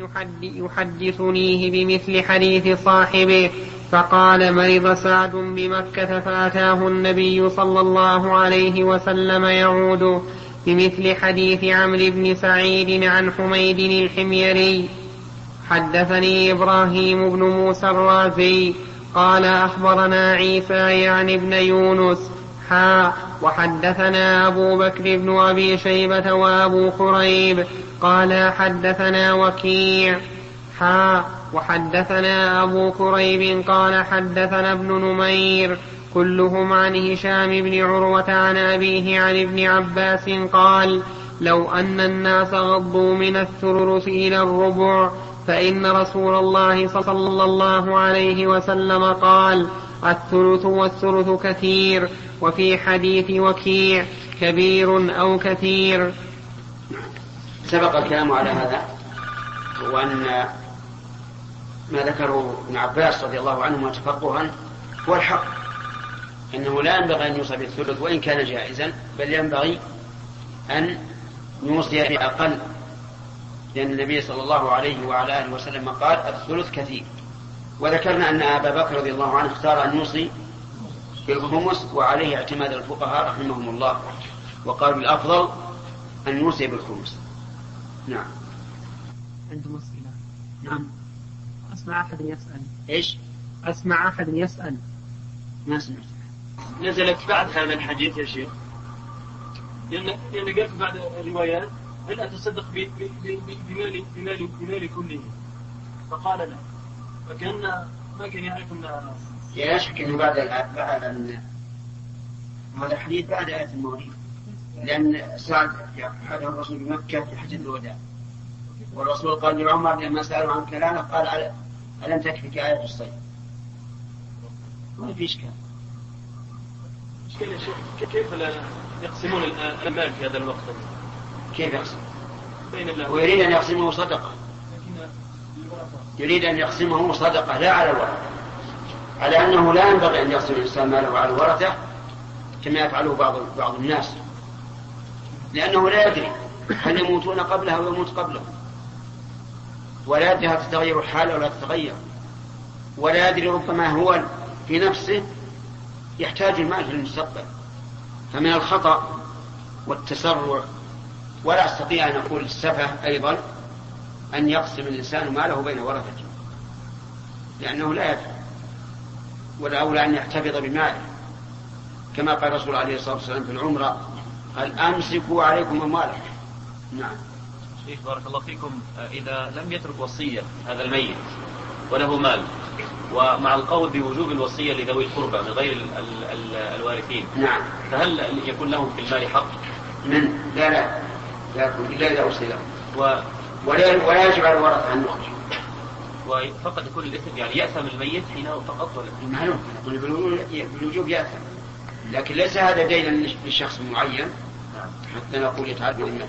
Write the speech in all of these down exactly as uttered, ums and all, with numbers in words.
يحدثنيه بمثل حديث صاحبه. فقال: مرض سعد بمكة فأتاه النبي صلى الله عليه وسلم يعود، بمثل حديث عمرو بن سعيد عن حميد الحميري. حدثني إبراهيم بن موسى الرازي قال: أخبرنا عيسى يعني ابن يونس حا وحدثنا أبو بكر بن أبي شيبة وأبو خريب قال: حدثنا وكيع حا وحدثنا أبو كريب قال: حدثنا ابن نمير كلهم عن هشام بن عروة عن أبيه عن ابن عباس قال: لو أن الناس غضوا من الثلث إلى الربع فإن رسول الله صلى الله عليه وسلم قال: الثلث والثلث كثير. وفي حديث وكيع: كبير أو كثير. سبق الكلام على هذا، وأن ما ذكره ابن عباس رضي الله عنهما تفقها هو الحق، إنه لا ينبغي أن يوصى بالثلث وإن كان جائزا، بل ينبغي أن يوصي بأقل، لأن النبي صلى الله عليه وعلى آله وسلم قال: الثلث كثير. وذكرنا أن أبا بكر رضي الله عنه اختار أن يوصي بالخمس، وعليه اعتماد الفقهاء رحمهم الله، وقالوا الأفضل أن يوصي بالخمس. نعم. عند مسئلة. نعم. أسمع أحد يسأل. إيش؟ أسمع أحد يسأل. ما سمعت. نزلت بعد هذا الحديث يا شيخ، لأن لأن قلت بعد الروايات: هل أتصدق بمالي بمالي بمالي كله؟ فقال: لا. فكان ما كان يعرف أن لا شك أنه بعد بعد هذا الحديث بعد آية المواريث، لأن سعد حدث الرسول بمكة في حجة الوداع، والرسول قال لعمر لما سألوا عن كلامه قال: ألم تكفك آية الصيد؟ ما في إشكال. كيف لا يقسمون المال في هذا الوقت؟ كيف يقسم؟ ويريد أن يقسمه صدقة، يريد أن يقسمه صدقة لا على الورثة، على أنه لا ينبغي أن يقسم الإنسان ماله على الورثة كما يفعله بعض بعض الناس، لأنه لا يدري هل يموتون قبله أو يموت قبله، ولا يدري هل تتغير الحالة ولا تتغير، ولا يدري ربما هو في نفسه يحتاج المال في المستقبل. فمن الخطأ والتسرع، ولا أستطيع أن أقول السفه أيضا، أن يقسم الإنسان ماله بين ورثته، لأنه لا يدري، والأولى أن يحتفظ بماله، كما قال الرسول عليه الصلاة والسلام في العمرة: قال: أمسكوا عليكم أموالكم. نعم. شيخ بارك الله فيكم، إذا لم يترك وصية هذا الميت وله مال، ومع القول بوجوب الوصية لذوي القربى من غير ال ال ال الوارثين، نعم، فهل يكون لهم في المال حق؟ من لا لا لا يكون إلا إذا وصي لهم، و... ولا, ولا يجب على الورثة عنه، وفقط يكون الإثم، يعني يأثم الميت حينه فقط، ولا معلوم بالوجوب يأثم، لكن ليس هذا دينا لشخص معين حتى نقول يتعدى ذمته.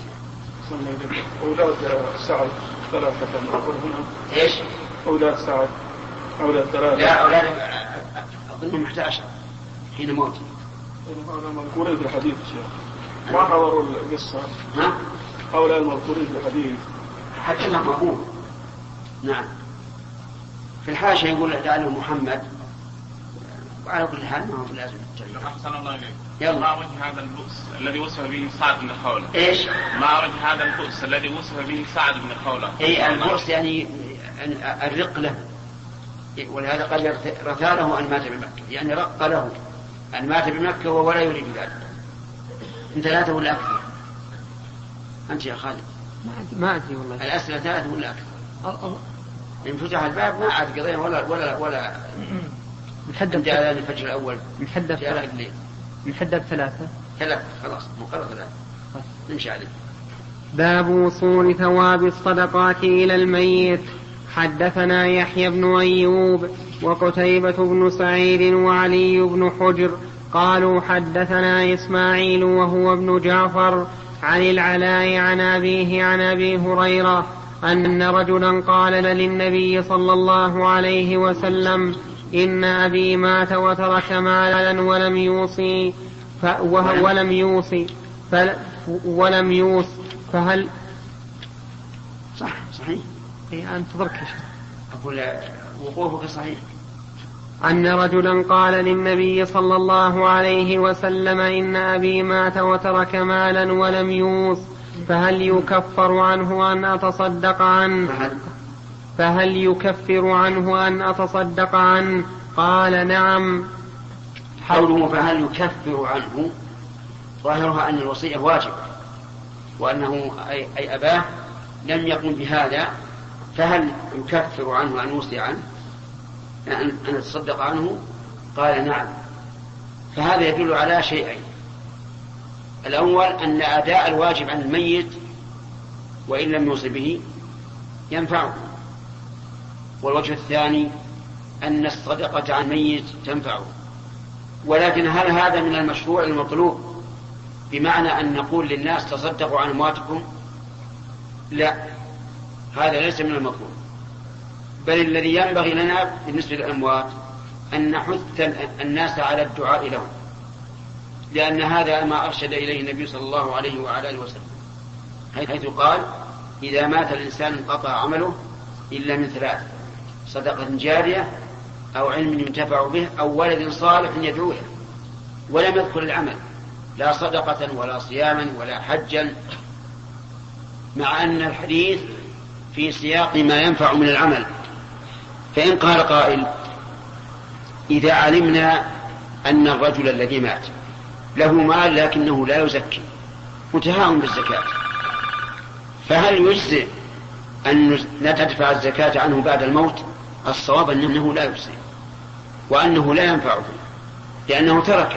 أولاد سعد ثلاثة نقول هنا. إيش؟ أولاد سعد أولاد ثلاثة. لا أولاد أظنهم أحد عشر حين موت. هذا مذكورين في الحديث شيخ، ما حضروا القصة. ها؟ أولاد مذكورين في الحديث. حتى ما مقبول. نعم. في الحاشية يقول لعله محمد، وعلى كل حال ما هو لازم التغيير. أحسن الله إليك. يلا. ما وجه هذا البؤس الذي وصف به سعد بن خولة؟ إيش؟ ما وجه هذا البؤس الذي وصف به سعد بن خولة؟ أي البؤس يعني الرق له، ولهذا قال رثاله أن مات بمكة، يعني رق له أن مات بمكة وهو لا يريد ذلك. من ثلاثة ولا أكثر؟ أنت يا خالد ما أدري والله. الأسئلة ثلاثة ولا أكثر؟ إن فتح الباب ما عاد قضينا ولا ولا ولا محدد على الفجر الأول محدد ثلاثة محدد ثلاثة ثلاثة خلاص مقرر ثلاثة نمشي عليه. باب وصول ثواب الصدقات إلى الميت. حدثنا يحيى بن أيوب وقتيبة بن سعيد وعلي بن حجر قالوا حدثنا إسماعيل وهو ابن جعفر عن العلاء عن أبيه عن أبي هريرة أن رجلا قال للنبي صلى الله عليه وسلم: إن أبي مات وترك مالا ولم يوصي ولم يوصي ولم يوص فهل صح صحيح انتظرك أقول وقوفك صحيح. أن رجلا قال للنبي صلى الله عليه وسلم إن أبي مات وترك مالا ولم يوص فهل يكفر عنه أن أتصدق عنه فهل يكفر عنه أن أتصدق عنه؟ قال نعم. قوله فهل يكفر عنه ظاهرها أن الوصية واجب وأنه أي, أي أباه لم يقم بهذا، فهل يكفر عنه أن يوصي عنه أن أتصدق عنه؟ قال نعم. فهذا يدل على شيئين: الأول أن أداء الواجب عن الميت وإن لم يوصي به ينفعه، والوجه الثاني أن الصدقة عن الميت تنفعه. ولكن هل هذا من المشروع المطلوب بمعنى أن نقول للناس تصدقوا عن أمواتكم؟ لا، هذا ليس من المطلوب، بل الذي ينبغي لنا بالنسبة للأموات أن نحث الناس على الدعاء لهم، لأن هذا ما أرشد إليه النبي صلى الله عليه وعلى آله وسلم، حيث قال: إذا مات الإنسان انقطع عمله إلا من ثلاث: صدقة جارية أو علم ينتفع به أو ولد صالح يدعو له. ولم يذكر العمل، لا صدقة ولا صياما ولا حجا، مع أن الحديث في سياق ما ينفع من العمل. فإن قال قائل: إذا علمنا أن الرجل الذي مات له مال لكنه لا يزكي متهاون بالزكاة، فهل يجزئ أن ندفع الزكاة عنه بعد الموت؟ الصواب أنه لا يجزئ وأنه لا ينفعه، لأنه ترك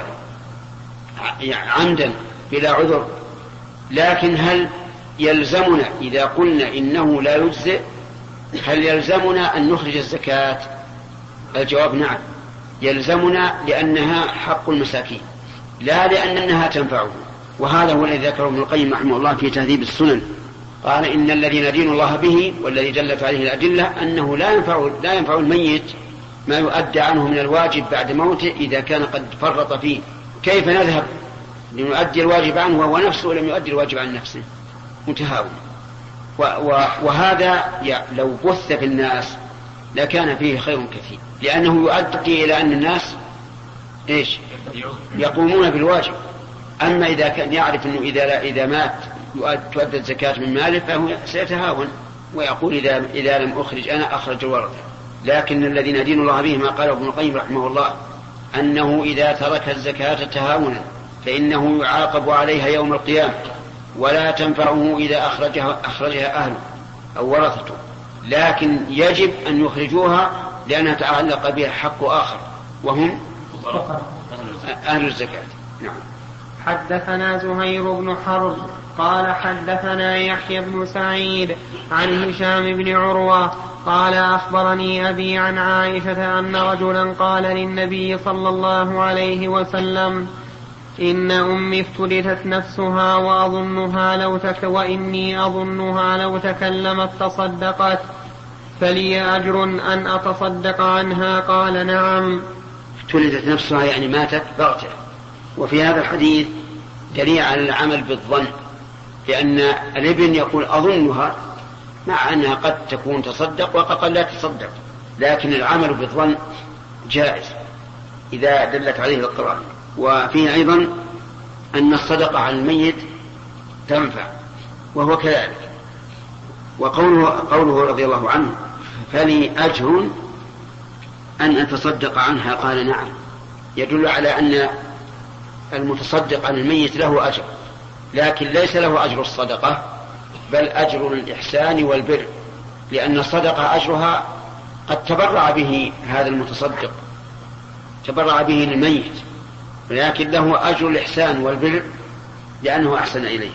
عمدا بلا عذر. لكن هل يلزمنا إذا قلنا إنه لا يجزئ هل يلزمنا أن نخرج الزكاة؟ الجواب نعم، يلزمنا، لأنها حق المساكين لا لأنها تنفعه. وهذا هو الذي ذكره ابن القيم رحمه الله في تهذيب السنن، قال: إن الذي ندين الله به والذي دلت عليه الأدلة أنه لا ينفع, لا ينفع الميت ما يؤدى عنه من الواجب بعد موته إذا كان قد فرط فيه. كيف نذهب لنؤدي الواجب عنه وهو نفسه لم يؤدي الواجب عن نفسه؟ متهاون. وهذا لو بث في الناس لكان فيه خير كثير، لأنه يؤدي إلى أن الناس إيش؟ يقومون بالواجب. أما إذا كان يعرف أنه إذا, إذا مات تؤدى الزكاة من ماله فهو سيتهاون ويقول إذا, إذا لم أخرج أنا أخرج الورثة. لكن الذي ندين الله به ما قال ابن القيم رحمه الله، أنه إذا ترك الزكاة تهاونا فإنه يعاقب عليها يوم القيامة، ولا تنفعه إذا أخرجها, أخرجها أهله أو ورثته، لكن يجب أن يخرجوها لأنها تعلق بها حق آخر وهم أهل الزكاة. نعم. حدثنا زهير بن حرب قال حدثنا يحيى بن سعيد عن هشام بن عروة قال أخبرني أبي عن عائشة أن رجلا قال للنبي صلى الله عليه وسلم: إن أمي افتلتت نفسها وأظنها لو تك وإني أظنها لو تكلمت تصدقت، فلي أجر أن أتصدق عنها؟ قال نعم. افتلتت نفسها يعني ماتت بغتة. وفي هذا الحديث دليل على العمل بالظن، لأن الابن يقول أظنها، مع أنها قد تكون تصدق وقد لا تصدق، لكن العمل بالظن جائز إذا دلت عليه القرآن. وفيه أيضا أن الصدقة على الميت تنفع وهو كذلك. وقوله قوله رضي الله عنه: فلي أجر أن أتصدق عنها؟ قال نعم، يدل على أن المتصدق عن الميت له أجر، لكن ليس له أجر الصدقة بل أجر الإحسان والبر، لأن الصدقة أجرها قد تبرع به هذا المتصدق، تبرع به للميت، لكن له أجر الإحسان والبر لأنه أحسن إليه.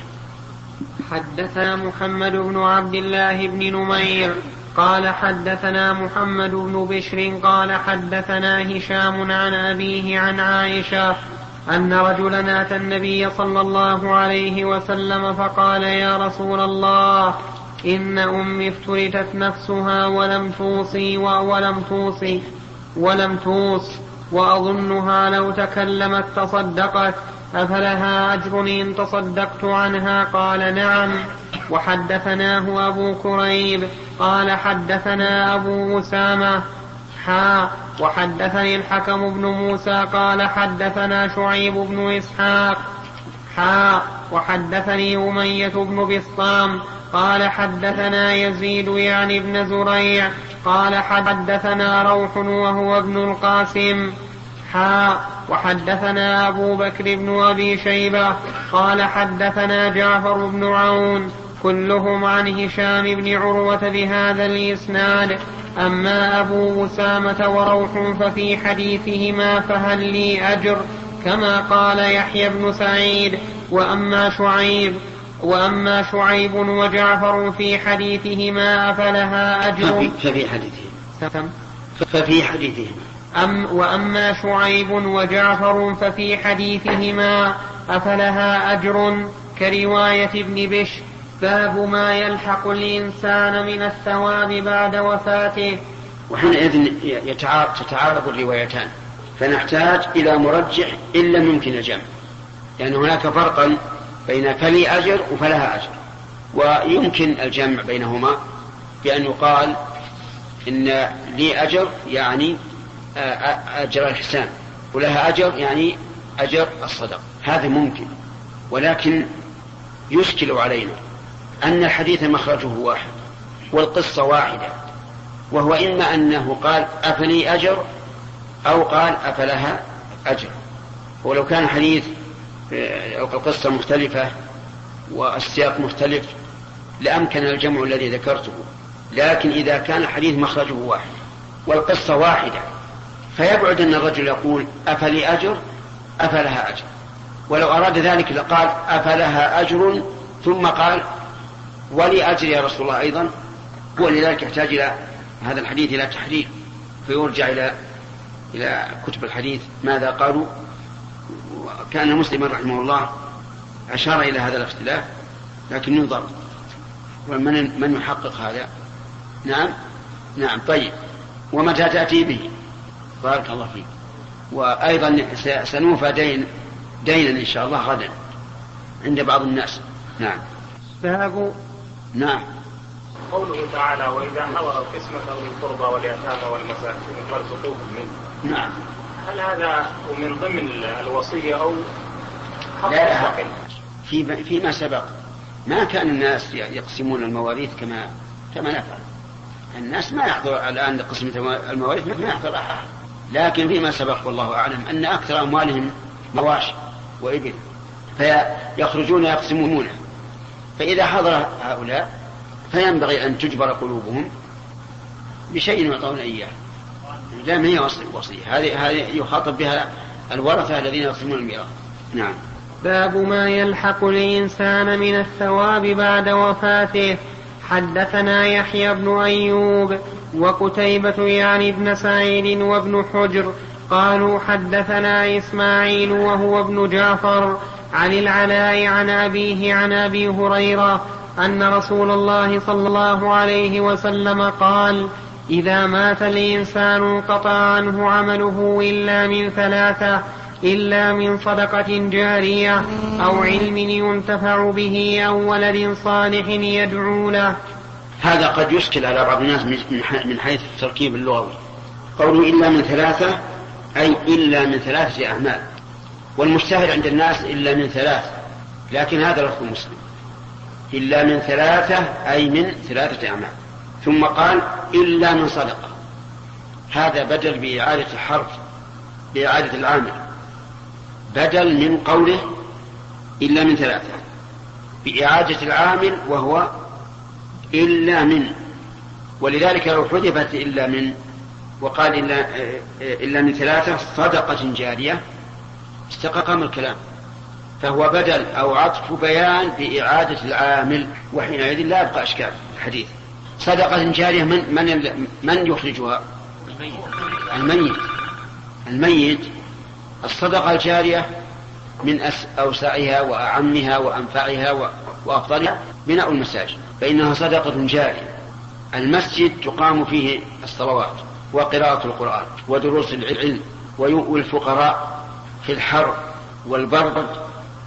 حدثنا محمد بن عبد الله بن نمير قال حدثنا محمد بن بشر قال حدثنا هشام عن أبيه عن عائشة أن رجلا أتى النبي صلى الله عليه وسلم فقال: يا رسول الله، إن أمي افتلتت نفسها ولم توصي ولم توصي ولم توص وأظنها لو تكلمت تصدقت، أفلها أجر إن تصدقت عنها؟ قال نعم. وحدثناه أبو كريب قال حدثنا أبو أسامة حا وحدثني الحكم بن موسى قال حدثنا شعيب بن إسحاق حا وحدثني أمية بن بسطام قال حدثنا يزيد يعني ابن زريع قال حدثنا روح وهو ابن القاسم حا وحدثنا أبو بكر بن أبي شيبة قال حدثنا جعفر بن عون كلهم عن هشام بن عروة بهذا الإسناد. أما أبو أسامة وروح ففي حديثهما فهل لي أجر كما قال يحيى بن سعيد. وأما شعيب وأما شعيب وجعفر في حديثهما أفلها أجر ففي حديثهما ففي حديثهما أم وأما شعيب وجعفر ففي حديثهما أفلها أجر كرواية ابن بشر. باب ما يلحق الإنسان من الثواب بعد وفاته. وحينئذ تتعارض الروايتان فنحتاج إلى مرجح إن لم يمكن الجمع، لأن هناك فرقا بين فلي أجر وفلها أجر، ويمكن الجمع بينهما بأن يقال إن لي أجر يعني أجر الإحسان ولها أجر يعني أجر الصدق، هذا ممكن. ولكن يشكل علينا أن الحديث مخرجه واحد والقصة واحدة، وهو إما أنه قال أفلي أجر أو قال أفلها أجر. ولو كان حديث أو القصة مختلفة والسياق مختلف لأمكن الجمع الذي ذكرته، لكن إذا كان الحديث مخرجه واحد والقصة واحدة فيبعد أن الرجل يقول أفلي أجر أفلها أجر، ولو أراد ذلك لقال أفلها أجر ثم قال ولي أجر يا رسول الله أيضا، ولذلك يحتاج إلى هذا الحديث إلى تحرير فيرجع إلى إلى كتب الحديث ماذا قالوا. كان مسلم رحمه الله أشار إلى هذا الاختلاف لكن ينظر ومن من يحقق هذا. نعم نعم طيب. ومتى تأتي به؟ بارك الله فيك. وأيضا سنوفى دين دينا إن شاء الله غدا عند بعض الناس. نعم باب نعم قوله تعالى وإذا حضر القسمة أولي القربى واليتامى والمساكين فارزقوهم منه. نعم. هل هذا من ضمن الوصية أو لا في فيما سبق ما كان الناس يقسمون المواريث كما كما نفعل. الناس ما يحضر الآن لقسمة المواريث ما يحضر أحد، لكن فيما سبق والله أعلم أن أكثر أموالهم مواشي وإبل فيخرجون يقسمونه، فإذا حضر هؤلاء فينبغي أن تجبر قلوبهم بشيء يعطون إياه. لا ما هي وصية، هذه هذه يخاطب بها الورثة الذين يقسمون الميراث. نعم. باب ما يلحق الإنسان من الثواب بعد وفاته. حدثنا يحيى بن أيوب وقتيبة يعني ابن سعيد وابن حجر قالوا حدثنا إسماعيل وهو ابن جعفر عن العلاء عن أبيه عن أبي هريرة أن رسول الله صلى الله عليه وسلم قال إذا مات الإنسان انقطع عنه عمله إلا من ثلاثة إلا من صدقة جارية أو علم ينتفع به أو ولد صالح يدعو له. هذا قد يشكل على بعض الناس من حيث التركيب اللغوي. قوله إلا من ثلاثة أي إلا من ثلاثة أعمال، والمشتهر عند الناس إلا من ثلاثة، لكن هذا لفظ مسلم إلا من ثلاثة أي من ثلاثة أعمال. ثم قال إلا من صدقة، هذا بدل بإعادة الحرف بإعادة العامل، بدل من قوله إلا من ثلاثة بإعادة العامل وهو إلا من. ولذلك لو حذفت إلا من وقال إلا, إلا من ثلاثة صدقة جارية استقام الكلام، فهو بدل أو عطف بيان بإعادة العامل، وحينئذ لا يبقى أشكال الحديث. صدقة جارية من, من, من يخرجها؟ الميت. الميت الصدقة الجارية من أوسعها وأعمها وأنفعها وأفضلها بناء المساجد، فإنها صدقة جارية. المسجد تقام فيه الصلوات وقراءة القرآن ودروس العلم، ويؤوي الفقراء في الحر والبرد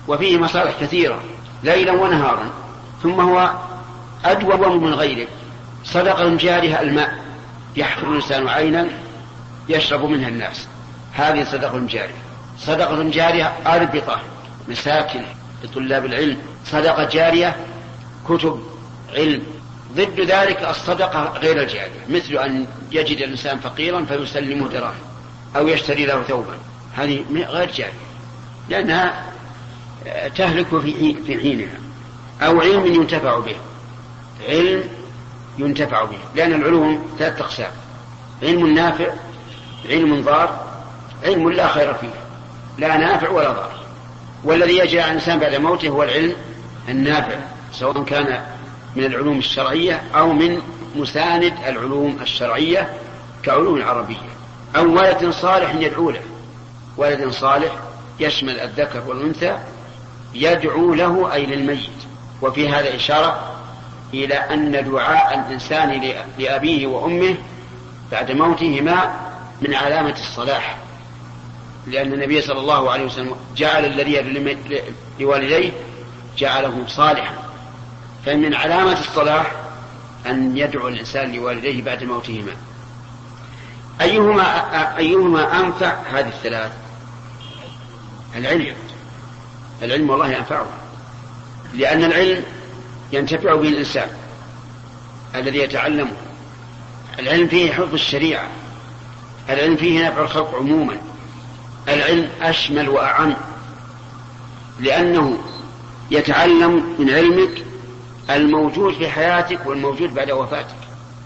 وفيه مصالح كثيرة ليلا ونهارا، ثم هو أدوم من غيره. صدقة جارية الماء، يحفر الإنسان عينا يشرب منها الناس، هذه صدقة جارية. صدقة جارية أربطة مساكن لطلاب العلم، صدقة جارية كتب علم. ضد ذلك الصدقة غير الجارية، مثل أن يجد الإنسان فقيرا فيسلمه دراهم أو يشتري له ثوبا، هذه غير جارية لأنها تهلك في حينها. أو علم ينتفع به، علم ينتفع به، لأن العلوم ثلاث أقسام: علم نافع، علم ضار، علم لا خير فيه، لا نافع ولا ضار. والذي يجري على الإنسان بعد موته هو العلم النافع، سواء كان من العلوم الشرعية أو من مساند العلوم الشرعية كعلوم العربية. أو ولد صالح يدعو له، ولد صالح يشمل الذكر والأنثى يدعو له أي للميت. وفي هذا إشارة إلى أن دعاء الإنسان لأبيه وأمه بعد موتهما من علامة الصلاح، لأن النبي صلى الله عليه وسلم جعل الذي لوالديه جعله صالحا، فمن علامة الصلاح أن يدعو الإنسان لوالديه بعد موتهما. أيهما, أيهما أنفع هذه الثلاث؟ العلم. العلم والله ينفعه، لأن العلم ينتفع به الإنسان الذي يتعلمه. العلم فيه حفظ الشريعة، العلم فيه نفع الخلق عموما. العلم أشمل وأعم، لأنه يتعلم من علمك الموجود في حياتك والموجود بعد وفاتك.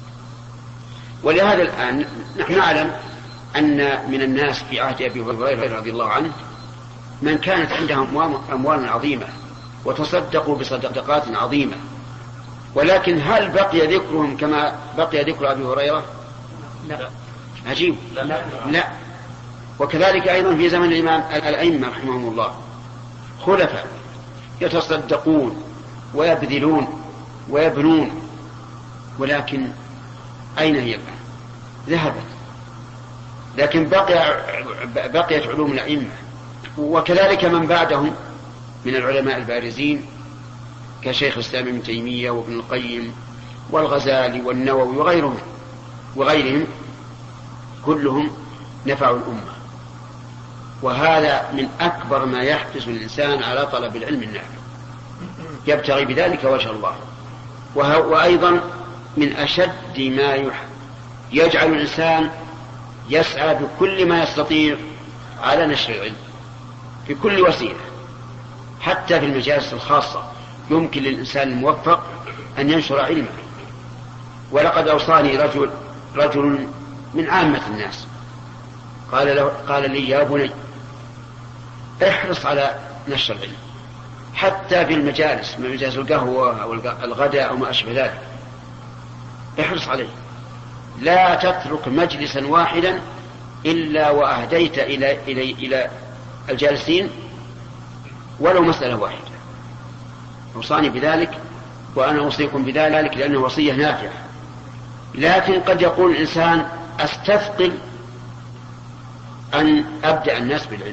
ولهذا الآن نحن نعلم أن من الناس في عهد أبي هريرة رضي الله عنه من كانت عندهم أموال عظيمة وتصدقوا بصدقات عظيمة، ولكن هل بقي ذكرهم كما بقي ذكر أبي هريرة؟ لا. عجيب. لا. لا. لا. وكذلك أيضا في زمن الإمام الأئمة رحمهم الله خلفاء يتصدقون ويبذلون ويبنون، ولكن أين هي الآن؟ ذهبت. لكن بقي بقيت علوم الأئمة، وكذلك من بعدهم من العلماء البارزين كشيخ الإسلام ابن تيمية وابن القيم والغزالي والنووي وغيرهم وغيرهم كلهم نفعوا الأمة. وهذا من أكبر ما يحدث الإنسان على طلب العلم النافع، يبتغي بذلك وجه الله. وأيضا من أشد ما يجعل الإنسان يسعى بكل ما يستطيع على نشر العلم في كل وسيلة، حتى في المجالس الخاصة يمكن للإنسان الموفق أن ينشر علمه. ولقد أوصاني رجل رجل من عامة الناس قال, له قال لي: يا بني احرص على نشر العلم، حتى في المجالس من مجالس القهوة أو الغداء أو ما أشبه ذلك، احرص عليه، لا تترك مجلسا واحدا إلا وأهديت إلى, إلى, إلى الجالسين ولو مسألة واحدة. أوصاني بذلك وأنا أوصيكم بذلك لأنه وصية نافعة. لكن قد يقول الإنسان: أستثقل أن أبدأ الناس بالعلم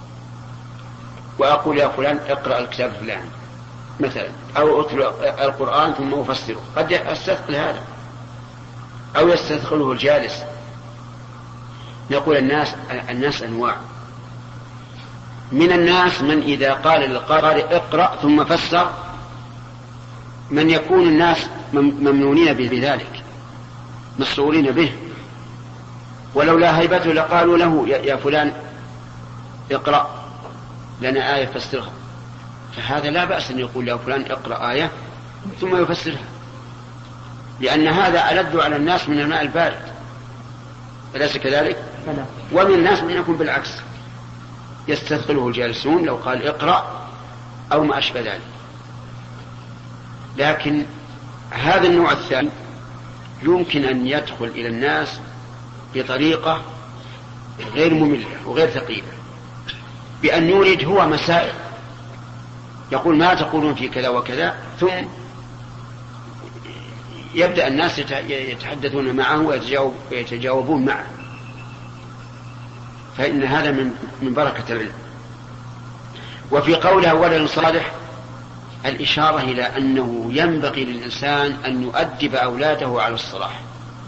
وأقول يا فلان اقرأ الكتاب فلان مثلا، أو أتلو القرآن ثم أفسره، قد أستثقل هذا، أو يستثقله الجالس. نقول الناس الناس أنواع. من الناس من إذا قال للقارئ اقرأ ثم فسر، من يكون الناس ممنونين بذلك مسرورين به، ولولا هيبته لقالوا له يا فلان اقرأ لنا آية فسرها. فهذا لا بأس أن يقول يا فلان اقرأ آية ثم يفسرها، لأن هذا ألد على الناس من الماء البارد، أليس كذلك؟ ومن الناس من يكون بالعكس، يستثقله الجالسون لو قال اقرأ أو ما أشبه ذلك. لكن هذا النوع الثاني يمكن أن يدخل إلى الناس بطريقة غير مملة وغير ثقيلة، بأن يورد هو مسائل، يقول ما تقولون في كذا وكذا، ثم يبدأ الناس يتحدثون معه ويتجاوبون معه، فإن هذا من من بركة العلم. وفي قولها ولد صالح الإشارة إلى أنه ينبغي للإنسان أن يؤدب أولاده على الصلاح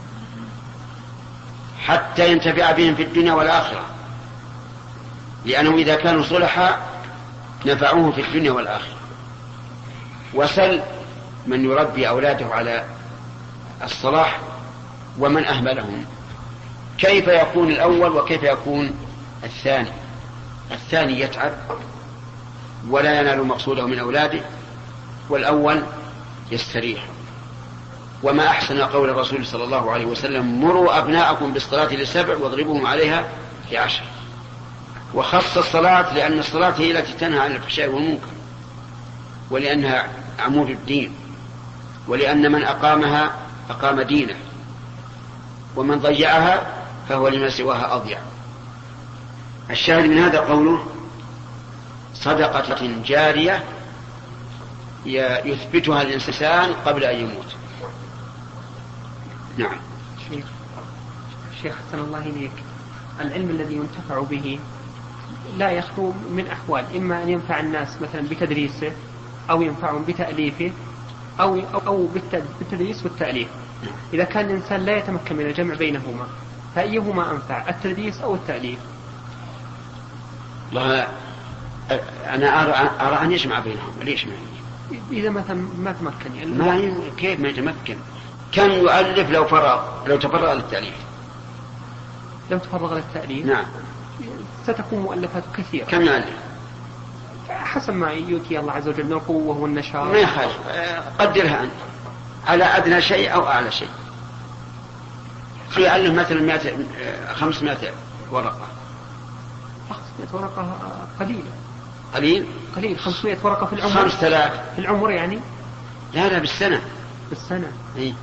حتى ينتفع بهم في الدنيا والآخرة، لأنهم إذا كانوا صلحاء نفعوه في الدنيا والآخرة. وسل من يربي أولاده على الصلاح ومن أهملهم، كيف يكون الأول وكيف يكون الثاني؟ الثاني يتعب ولا ينال مقصوده من أولاده، والأول يستريح. وما أحسن قول الرسول صلى الله عليه وسلم: مروا أبناءكم بالصلاة لسبع واضربوهم عليها لعشر. وخص الصلاة لأن الصلاة هي التي تنهى عن الفحشاء والمنكر، ولأنها عمود الدين، ولأن من أقامها أقام دينه، ومن ضيعها فهو لما سواها أضيع. الشاهد من هذا قوله: صدقة جارية يثبتها الإنسان قبل أن يموت. نعم. شيخ شيخ حسن الله إليك، العلم الذي ينتفع به لا يخلو من أحوال، إما أن ينفع الناس مثلا بتدريسه، أو ينفعهم بتأليفه، أو أو بالتدريس والتأليف. إذا كان الإنسان لا يتمكن من الجمع بينهما فأيهما أنفع، التدريس أو التأليف؟ لا، أنا أرى, أرى أن يجمع بينهم. ليش ما إذا مثلا ما تمكن يعني ما كيف ما يتمكن؟ كم يؤلف لو فرغ لو تفرغ للتأليف؟ لو تفرغ للتأليف نعم ستكون مؤلفات كثيرة. كم يؤلف؟ حسب ما يؤتي الله عز وجل من القوة والنشاط. ما يخالف، قدرها أنت على أدنى شيء أو أعلى شيء. يؤلف مثلا خمسمائة ورقة. خمسمائة ورقة قليلة. قليل؟ قليل. خمسمائة ورقة في العمر. خمسة آلاف في العمر يعني؟ لا لا بالسنة. بالسنة. إيه؟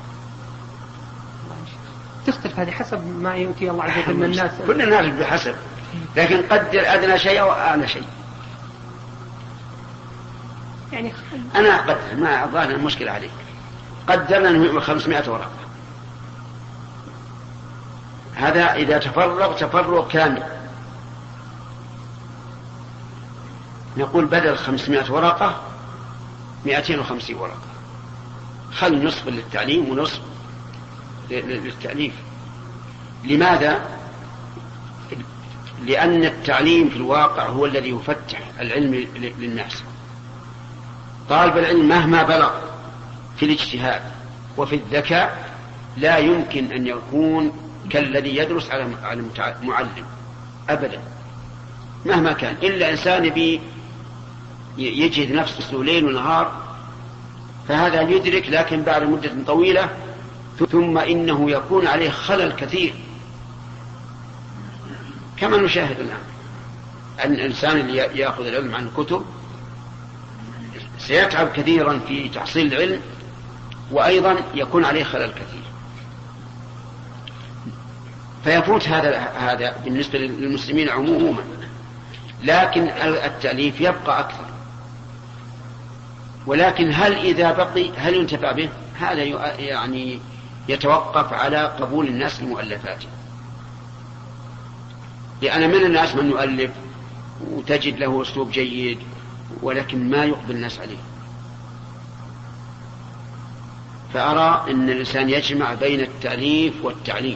تختلف هذه حسب ما يؤتي الله عز وجل من الناس. كلنا نعرف بحسب، لكن قدر أدنى شيء أو أعلى شيء. يعني أنا أقدر، ما أظن المشكلة عليك. قدرنا أنه خمسمائة ورقة، هذا إذا تفرغ تفرغ كامل. نقول بدل خمسمائة ورقة مئتين وخمسين ورقة، خل نصف للتعليم ونصف للتأليف. لماذا؟ لأن التعليم في الواقع هو الذي يفتح العلم للناس. طالب العلم مهما بلغ في الاجتهاد وفي الذكاء لا يمكن أن يكون كالذي يدرس على معلم أبدا مهما كان، إلا إنسان بي يجهد نفسه ليل ونهار، فهذا يدرك، لكن بعد مدة طويلة ثم إنه يكون عليه خلل كثير، كما نشاهد الآن أن الإنسان اللي يأخذ العلم عن الكتب سيتعب كثيرا في تحصيل العلم، وأيضا يكون عليه خلل كثير، فيفوت هذا هذا بالنسبة للمسلمين عموما. لكن التأليف يبقى أكثر، ولكن هل إذا بقي هل ينتفع به؟ هذا يعني يتوقف على قبول الناس لمؤلفاته، لأن من الناس من يؤلف وتجد له أسلوب جيد ولكن ما يقبل الناس عليه. فأرى أن الإنسان يجمع بين التأليف والتعليم،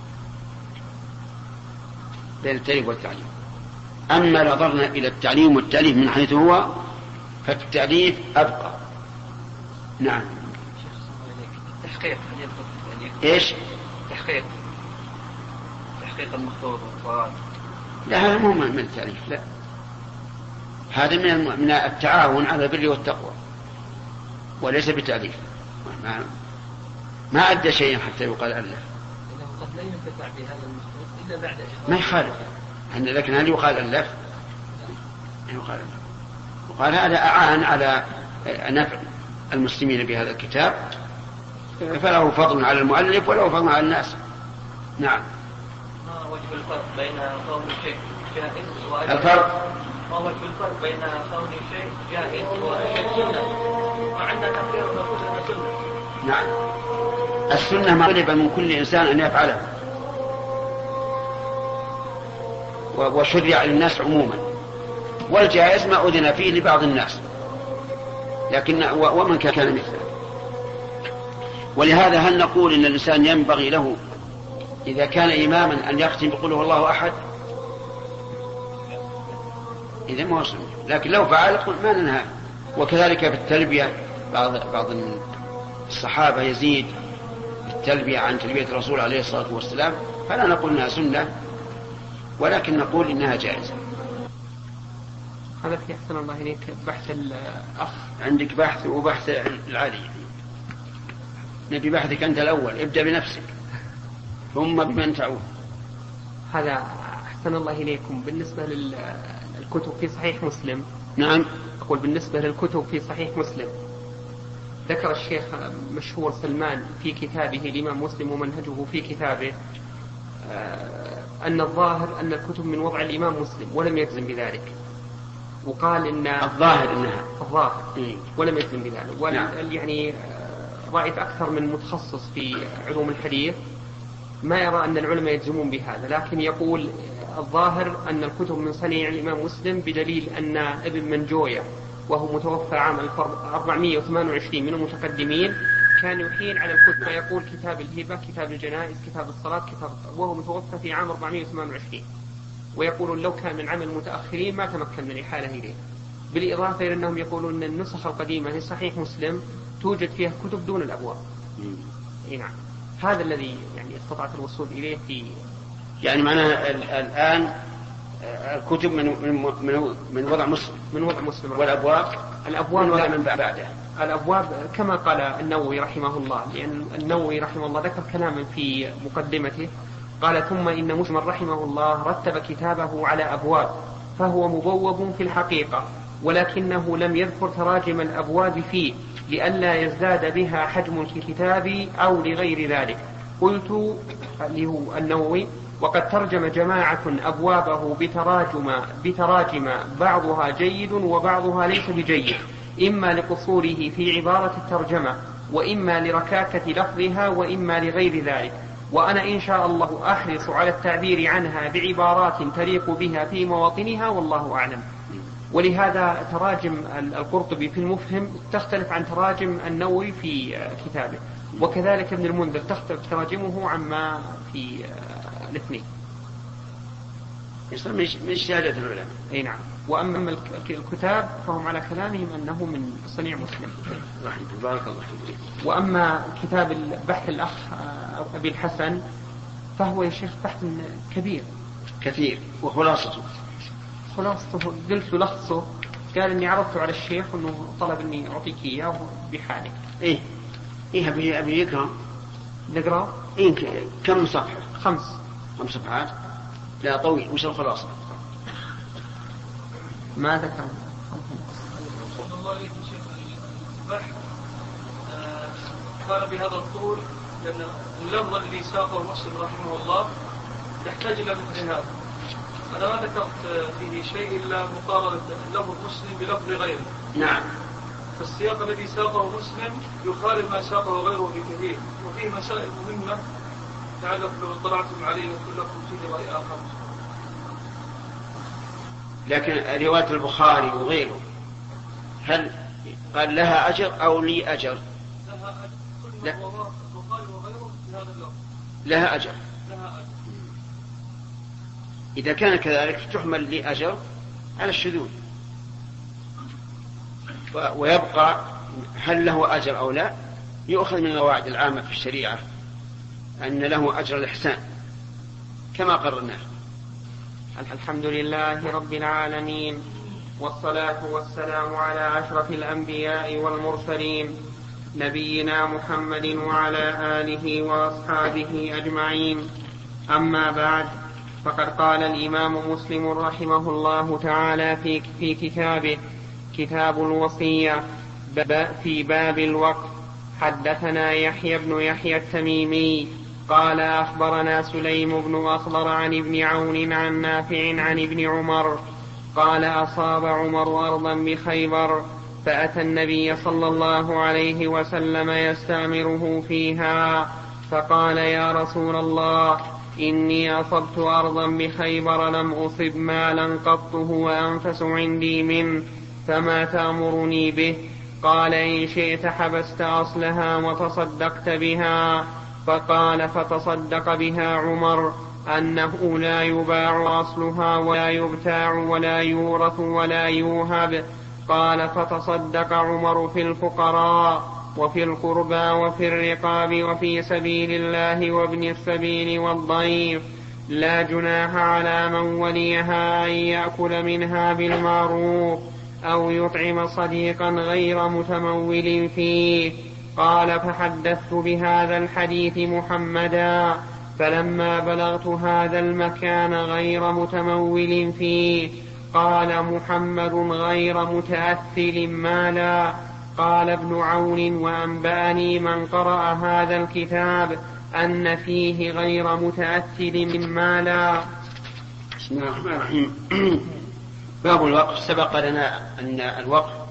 بين التأليف والتعليم. أما نظرنا إلى التعليم والتأليف من حيث هو فالتأليف أبقى. نعم. تحقيق إيش؟ تحقيق تحقيق المخطوط والقواعد. لا هذا مو من التأليف، لا هذا من من التعاون على البر والتقوى وليس بتأليف. ما ما أدى شيئا حتى يقال ألف. إنه قد لا ينتفع بهذا المخطوط إلا بعد ما يخالف، لكن هل يقال ألف؟ يقال ألف. وقال هذا أعان على نفع المسلمين بهذا الكتاب، فله فضل على المؤلف وله فضل على الناس. نعم. ما وجه الفرق بين قول شيء جائز وأجل؟ الفرق ما وجه الفرق بين قول شيء جائز وأجل سنة؟ وعندنا كثير نقول أنها سنة. نعم. السنة ما طلب من كل إنسان أن يفعله، وشرع للناس عموما، والجائز ما أذن فيه لبعض الناس، لكن ومن كان مثله. ولهذا هل نقول إن الإنسان ينبغي له إذا كان إماما أن يختم بقوله الله أحد؟ إذا ما وصل، لكن لو فعل قل ما ننهى. وكذلك في التلبية بعض بعض الصحابة يزيد التلبية عن تلبية الرسول عليه الصلاة والسلام، فلا نقول إنها سنة، ولكن نقول إنها جائزة. هذا في أحسن الله إليك بحث الأخ. عندك بحث وبحث العالي، نبي بحثك أنت الأول، ابدأ بنفسك ثم بمن تعود. هذا أحسن الله إليكم بالنسبة للكتب في صحيح مسلم. نعم. أقول بالنسبة للكتب في صحيح مسلم، ذكر الشيخ مشهور سلمان في كتابه الإمام مسلم ومنهجه في كتابه أن الظاهر أن الكتب من وضع الإمام مسلم، ولم يجزم بذلك، وقال إن الظاهر إنها الظاهر إيه؟ ولم يجزم بذلك. نعم. يعني رأيت أكثر من متخصص في علوم الحديث ما يرى أن العلماء يجزمون بهذا، لكن يقول الظاهر أن الكتب من صنيع الإمام مسلم، بدليل أن ابن منجوية وهو متوفى عام أربعمائة وثمانية وعشرين من المتقدمين كان يحيل على الكتب، يقول كتاب الهبة، كتاب الجنائز، كتاب الصلاة، كتاب، وهو متوفى في عام أربعمائة وثمانية وعشرين، ويقولون لو كان من عمل المتأخرين ما تمكن من الإحالة إليه. بالإضافة إلى أنهم يقولون أن النسخ القديمة لصحيح مسلم توجد فيها كتب دون الأبواب. نعم، هذا الذي يعني استطعت الوصول إليه في يعني معناها الآن الكتب من من من وضع مسلم من وضع مسلم والأبواب الأبواب وضع من بعده. الأبواب كما قال النووي رحمه الله، لأن النووي رحمه الله ذكر كلاما في مقدمته، قال ثم إن مسلم رحمه الله رتب كتابه على أبواب، فهو مبوب في الحقيقة، ولكنه لم يذكر تراجم الأبواب فيه لئلا يزداد بها حجم الكتاب أو لغير ذلك. قلت له النووي وقد ترجم جماعة أبوابه بتراجم, بتراجم بعضها جيد وبعضها ليس بجيد، إما لقصوره في عبارة الترجمة، وإما لركاكة لفظها، وإما لغير ذلك، وأنا إن شاء الله أحرص على التعبير عنها بعبارات تليق بها في مواطنها، والله أعلم. ولهذا تراجم القرطبي في المفهم تختلف عن تراجم النووي في كتابه، وكذلك ابن المنذر تختلف تراجمه عما في الاثنين. يصير من شهادة العلماء. أي نعم. وأما الكتاب فهم على كلامهم أنه من صنيع مسلم. بارك الله فيك. وأما كتاب بحث الأخ أبي الحسن فهو يا شيخ بحث كبير كثير، وخلاصته خلاصته قلت لخصه، قال إني عرضت على الشيخ أنه طلب إني أعطيك إياه بحالك. إيه إيه أبي أبي يقرأ نقرأ. إيه كم صفحة؟ خمس خمس صفحات. لا طويل. وش الخلاصة؟ ما ذكر. قال بهذا الطول لأن اللفظ الذي ساقه مسلم رحمه الله يحتاج إلى مثل هذا. أنا ما ذكرت فيه شيء إلا مقارنة لفظ مسلم بلفظ غيره. نعم. فالسياق الذي ساقه مسلم يخالف ما ساقه غيره بكثير، وفيه مسائل مهمة لعلكم لو اطلعتم عليه يكون لكم فيه رأي آخر. لكن رواية البخاري وغيره هل قال لها أجر أو لي أجر؟ لها أجر. كل لا. البخاري وغيره بهذا اللفظ. لها أجر. لها أجر. إذا كان كذلك تحمل لي أجر على الشذوذ، ويبقى هل له أجر أو لا يؤخذ من القواعد العامة في الشريعة أن له أجر الإحسان كما قررناه. الحمد لله رب العالمين، والصلاة والسلام على أشرف الأنبياء والمرسلين نبينا محمد وعلى آله وأصحابه أجمعين. أما بعد، فقد قال الإمام مسلم رحمه الله تعالى في, في كتابه كتاب الوصية في باب الوقف: حدثنا يحيى بن يحيى التميمي قال أخبرنا سليم بن أخضر عن ابن عون عن نافع عن ابن عمر قال: أصاب عمر أرضا بخيبر فأتى النبي صلى الله عليه وسلم يستأمره فيها، فقال يا رسول الله إني أصبت أرضا بخيبر لم أصب مالا قط هو أنفس عندي منه فما تأمرني به؟ قال إن شئت حبست أصلها وتصدقت بها. فقال فتصدق بها عمر أنه لا يباع أصلها ولا يبتاع ولا يورث ولا يوهب. قال فتصدق عمر في الفقراء وفي القربى وفي الرقاب وفي سبيل الله وابن السبيل والضيف. لا جناح على من وليها أن يأكل منها بالمعروف أو يطعم صديقا غير متمول فيه. قال فحدثت بهذا الحديث محمدا فلما بلغت هذا المكان غير متمول فيه قال محمد غير متأثل مالا. قال ابن عون وأنبأني من قرأ هذا الكتاب أن فيه غير متأثل مالا. بسم الله الرحمن الرحيم. باب الوقف. سبق لنا أن الوقف